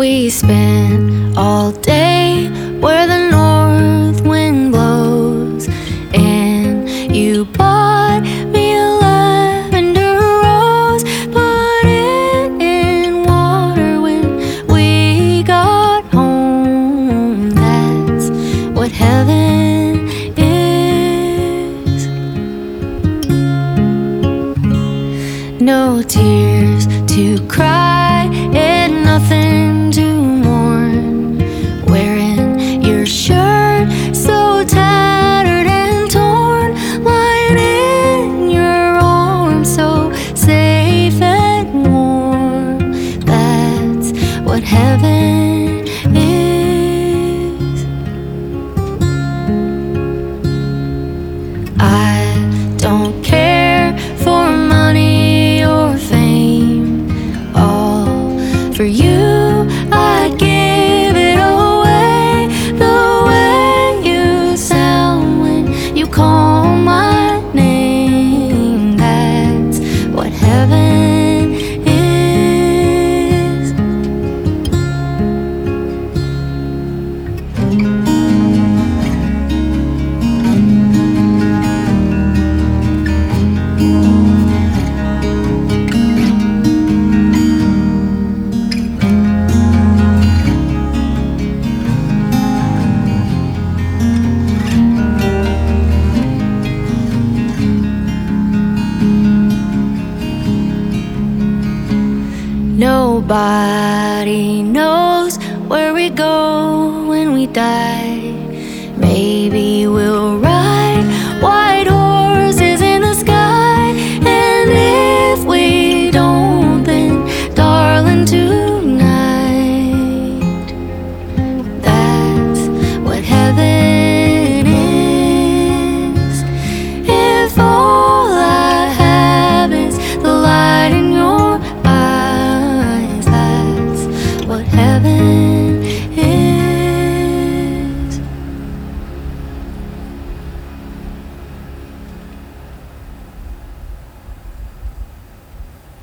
We spent all day where the north wind blows, and you bought me a lavender rose. Put it in water when we got home. That's what heaven is. No tears to cry and nothing to mourn. Wearing your shirt so tattered and torn, lying in your arms so safe and warm. That's what heaven is. I don't care for money or fame. All for you, I'd give it away. The way you sound when you call my name. That's what heaven is. Nobody knows where we go when we die.